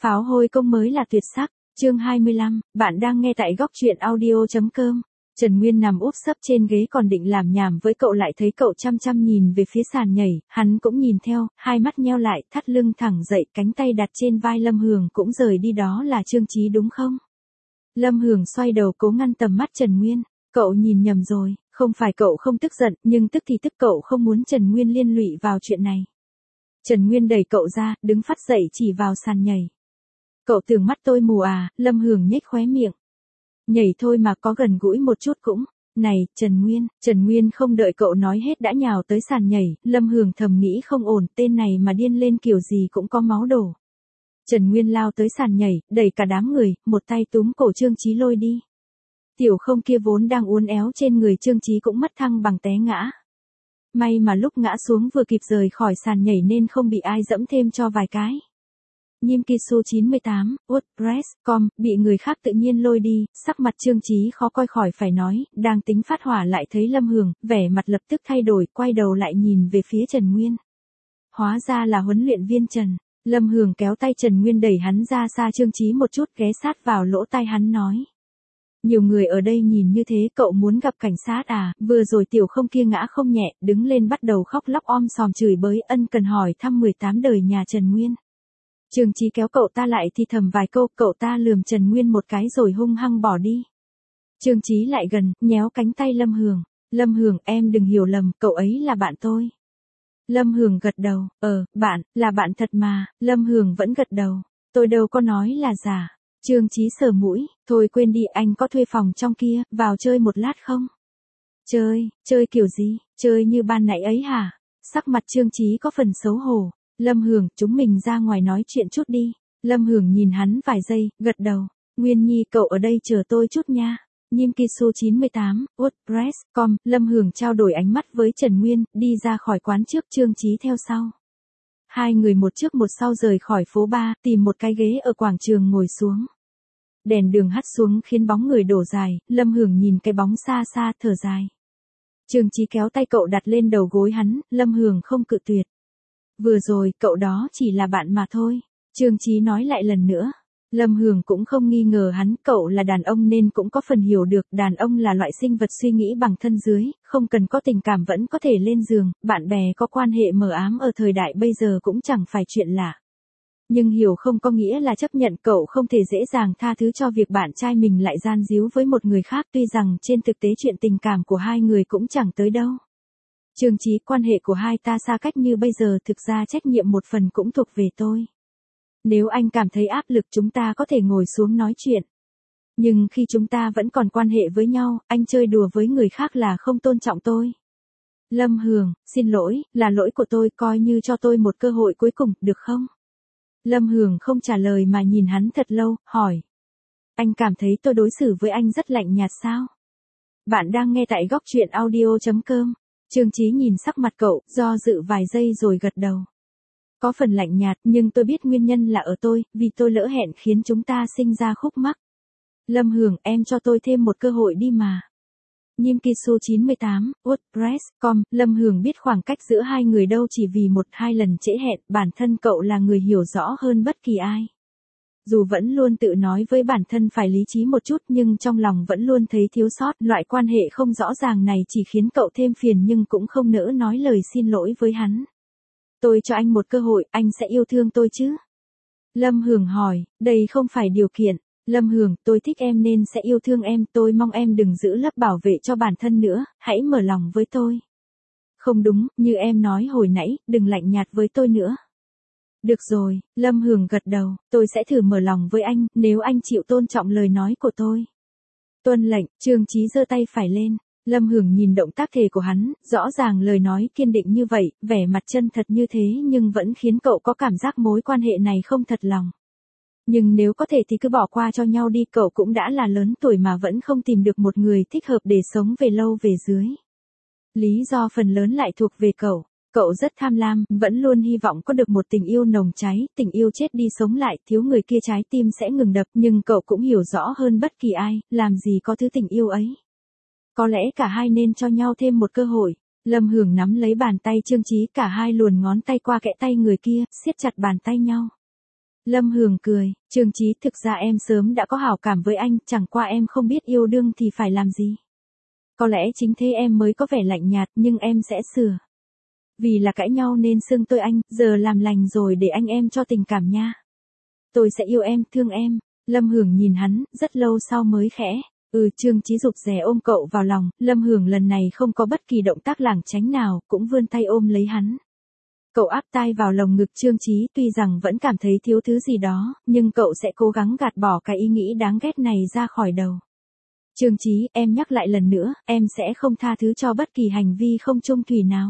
Pháo hôi công mới là tuyệt sắc. Chương 25, bạn đang nghe tại góc truyện audio.com. Trần Nguyên nằm úp sấp trên ghế còn định làm nhảm với cậu lại thấy cậu chăm chăm nhìn về phía sàn nhảy, hắn cũng nhìn theo, hai mắt nheo lại, thắt lưng thẳng dậy, cánh tay đặt trên vai Lâm Hường cũng rời đi, đó là Trương Chí đúng không? Lâm Hường xoay đầu cố ngăn tầm mắt Trần Nguyên, cậu nhìn nhầm rồi, không phải cậu không tức giận, nhưng tức thì tức cậu không muốn Trần Nguyên liên lụy vào chuyện này. Trần Nguyên đẩy cậu ra, đứng phắt dậy chỉ vào sàn nhảy. Cậu tưởng mắt tôi mù à? Lâm Hường nhếch khóe miệng. Nhảy thôi mà có gần gũi một chút cũng. Này, Trần Nguyên không đợi cậu nói hết đã nhào tới sàn nhảy, Lâm Hường thầm nghĩ không ổn, tên này mà điên lên kiểu gì cũng có máu đổ. Trần Nguyên lao tới sàn nhảy, đẩy cả đám người, một tay túm cổ Trương Chí lôi đi. Tiểu Không kia vốn đang uốn éo trên người Trương Chí cũng mất thăng bằng té ngã. May mà lúc ngã xuống vừa kịp rời khỏi sàn nhảy nên không bị ai dẫm thêm cho vài cái. Nhim Kisu 98, WordPress.com, bị người khác tự nhiên lôi đi, sắc mặt Trương Chí khó coi khỏi phải nói, đang tính phát hỏa lại thấy Lâm Hường, vẻ mặt lập tức thay đổi, quay đầu lại nhìn về phía Trần Nguyên. Hóa ra là huấn luyện viên Trần. Lâm Hường kéo tay Trần Nguyên đẩy hắn ra xa Trương Chí một chút, ghé sát vào lỗ tai hắn nói. Nhiều người ở đây nhìn như thế, cậu muốn gặp cảnh sát à? Vừa rồi Tiểu Không kia ngã không nhẹ, đứng lên bắt đầu khóc lóc om sòm chửi bới, ân cần hỏi thăm 18 đời nhà Trần Nguyên. Trương Chí kéo cậu ta lại thì thầm vài câu, cậu ta lườm Trần Nguyên một cái rồi hung hăng bỏ đi. Trương Chí lại gần, nhéo cánh tay Lâm Hường. Lâm Hường, em đừng hiểu lầm, cậu ấy là bạn tôi. Lâm Hường gật đầu, là bạn thật mà. Lâm Hường vẫn gật đầu, tôi đâu có nói là giả. Trương Chí sờ mũi, thôi quên đi, anh có thuê phòng trong kia, vào chơi một lát không? Chơi kiểu gì, chơi như ban nãy ấy hả? Sắc mặt Trương Chí có phần xấu hổ. Lâm Hường, chúng mình ra ngoài nói chuyện chút đi. Lâm Hường nhìn hắn vài giây, gật đầu. Nguyên Nhi, cậu ở đây chờ tôi chút nha. Nhim Kisu 98, WordPress.com, Lâm Hường trao đổi ánh mắt với Trần Nguyên, đi ra khỏi quán trước, Trương Chí theo sau. Hai người một trước một sau rời khỏi phố bar, tìm một cái ghế ở quảng trường ngồi xuống. Đèn đường hắt xuống khiến bóng người đổ dài, Lâm Hường nhìn cái bóng xa xa thở dài. Trương Chí kéo tay cậu đặt lên đầu gối hắn, Lâm Hường không cự tuyệt. Vừa rồi, cậu đó chỉ là bạn mà thôi. Trương Chí nói lại lần nữa. Lâm Hường cũng không nghi ngờ hắn, cậu là đàn ông nên cũng có phần hiểu được, đàn ông là loại sinh vật suy nghĩ bằng thân dưới, không cần có tình cảm vẫn có thể lên giường, bạn bè có quan hệ mờ ám ở thời đại bây giờ cũng chẳng phải chuyện lạ. Nhưng hiểu không có nghĩa là chấp nhận, cậu không thể dễ dàng tha thứ cho việc bạn trai mình lại gian díu với một người khác, tuy rằng trên thực tế chuyện tình cảm của hai người cũng chẳng tới đâu. Trương Chí, quan hệ của hai ta xa cách như bây giờ, thực ra trách nhiệm một phần cũng thuộc về tôi. Nếu anh cảm thấy áp lực chúng ta có thể ngồi xuống nói chuyện. Nhưng khi chúng ta vẫn còn quan hệ với nhau, anh chơi đùa với người khác là không tôn trọng tôi. Lâm Hường, xin lỗi, là lỗi của tôi, coi như cho tôi một cơ hội cuối cùng, được không? Lâm Hường không trả lời mà nhìn hắn thật lâu, hỏi. Anh cảm thấy tôi đối xử với anh rất lạnh nhạt sao? Bạn đang nghe tại góc truyện audio.com. Trương Chí nhìn sắc mặt cậu, do dự vài giây rồi gật đầu. Có phần lạnh nhạt, nhưng tôi biết nguyên nhân là ở tôi, vì tôi lỡ hẹn khiến chúng ta sinh ra khúc mắc. Lâm Hường, em cho tôi thêm một cơ hội đi mà. Nhim Kisu 98, WordPress.com, Lâm Hường biết khoảng cách giữa hai người đâu chỉ vì một hai lần trễ hẹn, bản thân cậu là người hiểu rõ hơn bất kỳ ai. Dù vẫn luôn tự nói với bản thân phải lý trí một chút nhưng trong lòng vẫn luôn thấy thiếu sót, loại quan hệ không rõ ràng này chỉ khiến cậu thêm phiền nhưng cũng không nỡ nói lời xin lỗi với hắn. Tôi cho anh một cơ hội, anh sẽ yêu thương tôi chứ? Lâm Hường hỏi, đây không phải điều kiện. Lâm Hường, tôi thích em nên sẽ yêu thương em, tôi mong em đừng giữ lớp bảo vệ cho bản thân nữa, hãy mở lòng với tôi. Không đúng, như em nói hồi nãy, đừng lạnh nhạt với tôi nữa. Được rồi, Lâm Hường gật đầu, tôi sẽ thử mở lòng với anh, nếu anh chịu tôn trọng lời nói của tôi. Tuân lệnh, Trương Chí giơ tay phải lên. Lâm Hường nhìn động tác thể của hắn, rõ ràng lời nói kiên định như vậy, vẻ mặt chân thật như thế nhưng vẫn khiến cậu có cảm giác mối quan hệ này không thật lòng. Nhưng nếu có thể thì cứ bỏ qua cho nhau đi, cậu cũng đã là lớn tuổi mà vẫn không tìm được một người thích hợp để sống về lâu về dưới. Lý do phần lớn lại thuộc về cậu. Cậu rất tham lam, vẫn luôn hy vọng có được một tình yêu nồng cháy, tình yêu chết đi sống lại, thiếu người kia trái tim sẽ ngừng đập, nhưng cậu cũng hiểu rõ hơn bất kỳ ai, làm gì có thứ tình yêu ấy. Có lẽ cả hai nên cho nhau thêm một cơ hội. Lâm Hường nắm lấy bàn tay Trương Chí, cả hai luồn ngón tay qua kẽ tay người kia, siết chặt bàn tay nhau. Lâm Hường cười, Trương Chí thực ra em sớm đã có hảo cảm với anh, chẳng qua em không biết yêu đương thì phải làm gì. Có lẽ chính thế em mới có vẻ lạnh nhạt nhưng em sẽ sửa. Vì là cãi nhau nên xưng tôi anh, giờ làm lành rồi để anh em cho tình cảm nha. Tôi sẽ yêu em, thương em. Lâm Hường nhìn hắn, rất lâu sau mới khẽ. Trương Chí rụt rè ôm cậu vào lòng, Lâm Hường lần này không có bất kỳ động tác lảng tránh nào, cũng vươn tay ôm lấy hắn. Cậu áp tai vào lồng ngực Trương Chí, tuy rằng vẫn cảm thấy thiếu thứ gì đó, nhưng cậu sẽ cố gắng gạt bỏ cái ý nghĩ đáng ghét này ra khỏi đầu. Trương Chí, em nhắc lại lần nữa, em sẽ không tha thứ cho bất kỳ hành vi không chung thủy nào.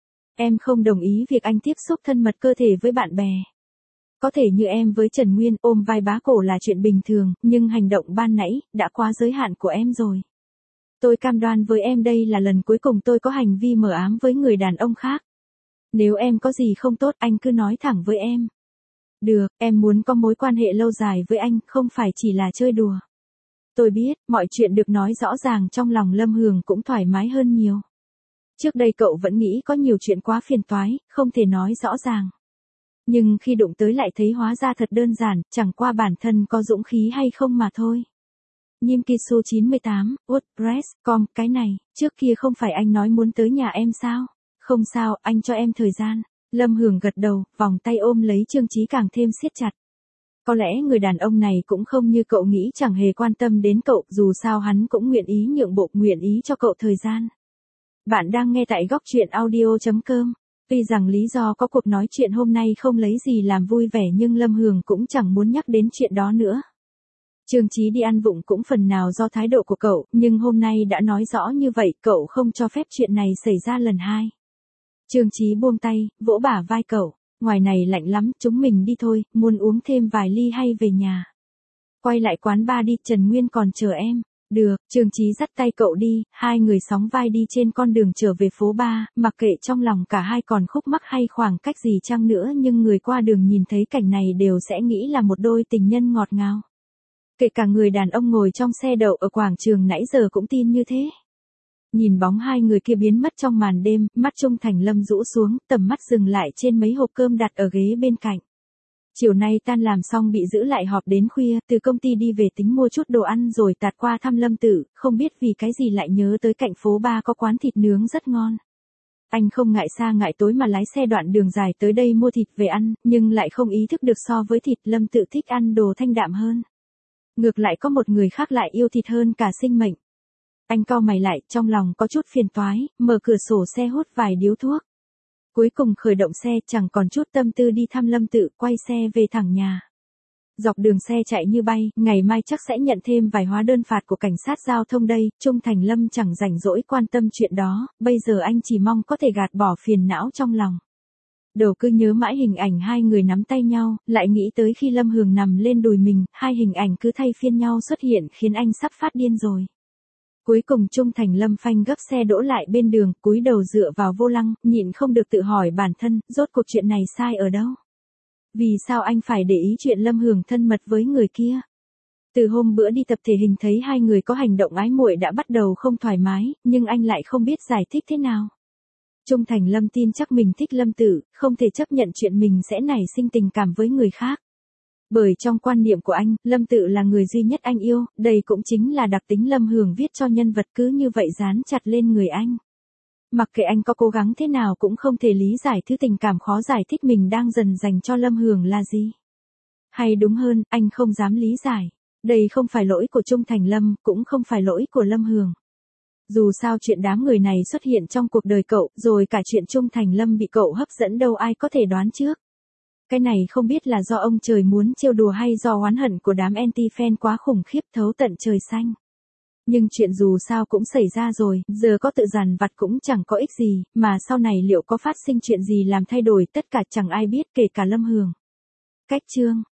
Em không đồng ý việc anh tiếp xúc thân mật cơ thể với bạn bè. Có thể như em với Trần Nguyên ôm vai bá cổ là chuyện bình thường, nhưng hành động ban nãy đã quá giới hạn của em rồi. Tôi cam đoan với em đây là lần cuối cùng tôi có hành vi mờ ám với người đàn ông khác. Nếu em có gì không tốt anh cứ nói thẳng với em. Được, em muốn có mối quan hệ lâu dài với anh, không phải chỉ là chơi đùa. Tôi biết, mọi chuyện được nói rõ ràng trong lòng Lâm Hường cũng thoải mái hơn nhiều. Trước đây cậu vẫn nghĩ có nhiều chuyện quá phiền toái, không thể nói rõ ràng. Nhưng khi đụng tới lại thấy hóa ra thật đơn giản, chẳng qua bản thân có dũng khí hay không mà thôi. Nhim Kisu 98, WordPress.com, cái này, trước kia không phải anh nói muốn tới nhà em sao? Không sao, anh cho em thời gian. Lâm Hường gật đầu, vòng tay ôm lấy Trương Chí càng thêm siết chặt. Có lẽ người đàn ông này cũng không như cậu nghĩ, chẳng hề quan tâm đến cậu, dù sao hắn cũng nguyện ý nhượng bộ, nguyện ý cho cậu thời gian. Bạn đang nghe tại góc truyện audio.com. Tuy rằng lý do có cuộc nói chuyện hôm nay không lấy gì làm vui vẻ nhưng Lâm Hường cũng chẳng muốn nhắc đến chuyện đó nữa. Trương Chí đi ăn vụng cũng phần nào do thái độ của cậu, nhưng hôm nay đã nói rõ như vậy, cậu không cho phép chuyện này xảy ra lần hai. Trương Chí buông tay, vỗ bả vai cậu, ngoài này lạnh lắm, chúng mình đi thôi, muốn uống thêm vài ly hay về nhà. Quay lại quán bar đi, Trần Nguyên còn chờ em. Được, Trương Chí dắt tay cậu đi, hai người sóng vai đi trên con đường trở về phố ba, mặc kệ trong lòng cả hai còn khúc mắc hay khoảng cách gì chăng nữa nhưng người qua đường nhìn thấy cảnh này đều sẽ nghĩ là một đôi tình nhân ngọt ngào. Kể cả người đàn ông ngồi trong xe đậu ở quảng trường nãy giờ cũng tin như thế. Nhìn bóng hai người kia biến mất trong màn đêm, mắt Trung Thành Lâm rũ xuống, tầm mắt dừng lại trên mấy hộp cơm đặt ở ghế bên cạnh. Chiều nay tan làm xong bị giữ lại họp đến khuya, từ công ty đi về tính mua chút đồ ăn rồi tạt qua thăm Lâm Tử, không biết vì cái gì lại nhớ tới cạnh phố ba có quán thịt nướng rất ngon. Anh không ngại xa ngại tối mà lái xe đoạn đường dài tới đây mua thịt về ăn, nhưng lại không ý thức được so với thịt Lâm Tử thích ăn đồ thanh đạm hơn. Ngược lại có một người khác lại yêu thịt hơn cả sinh mệnh. Anh cau mày lại, trong lòng có chút phiền toái, mở cửa sổ xe hút vài điếu thuốc. Cuối cùng khởi động xe, chẳng còn chút tâm tư đi thăm Lâm Tự, quay xe về thẳng nhà. Dọc đường xe chạy như bay, ngày mai chắc sẽ nhận thêm vài hóa đơn phạt của cảnh sát giao thông đây, Trung Thành Lâm chẳng rảnh rỗi quan tâm chuyện đó, bây giờ anh chỉ mong có thể gạt bỏ phiền não trong lòng. Đầu cứ nhớ mãi hình ảnh hai người nắm tay nhau, lại nghĩ tới khi Lâm Hường nằm lên đùi mình, hai hình ảnh cứ thay phiên nhau xuất hiện khiến anh sắp phát điên rồi. Cuối cùng Trung Thành Lâm phanh gấp xe đỗ lại bên đường, cúi đầu dựa vào vô lăng, nhịn không được tự hỏi bản thân, rốt cuộc chuyện này sai ở đâu? Vì sao anh phải để ý chuyện Lâm Hường thân mật với người kia? Từ hôm bữa đi tập thể hình thấy hai người có hành động ái muội đã bắt đầu không thoải mái, nhưng anh lại không biết giải thích thế nào. Trung Thành Lâm tin chắc mình thích Lâm Tử, không thể chấp nhận chuyện mình sẽ nảy sinh tình cảm với người khác. Bởi trong quan niệm của anh, Lâm Tự là người duy nhất anh yêu, đây cũng chính là đặc tính Lâm Hường viết cho nhân vật cứ như vậy dán chặt lên người anh. Mặc kệ anh có cố gắng thế nào cũng không thể lý giải thứ tình cảm khó giải thích mình đang dần dành cho Lâm Hường là gì. Hay đúng hơn, anh không dám lý giải. Đây không phải lỗi của Trung Thành Lâm, cũng không phải lỗi của Lâm Hường. Dù sao chuyện đám người này xuất hiện trong cuộc đời cậu, rồi cả chuyện Trung Thành Lâm bị cậu hấp dẫn đâu ai có thể đoán trước. Cái này không biết là do ông trời muốn trêu đùa hay do oán hận của đám anti-fan quá khủng khiếp thấu tận trời xanh. Nhưng chuyện dù sao cũng xảy ra rồi, giờ có tự dằn vặt cũng chẳng có ích gì, mà sau này liệu có phát sinh chuyện gì làm thay đổi tất cả chẳng ai biết kể cả Lâm Hường. Cách chương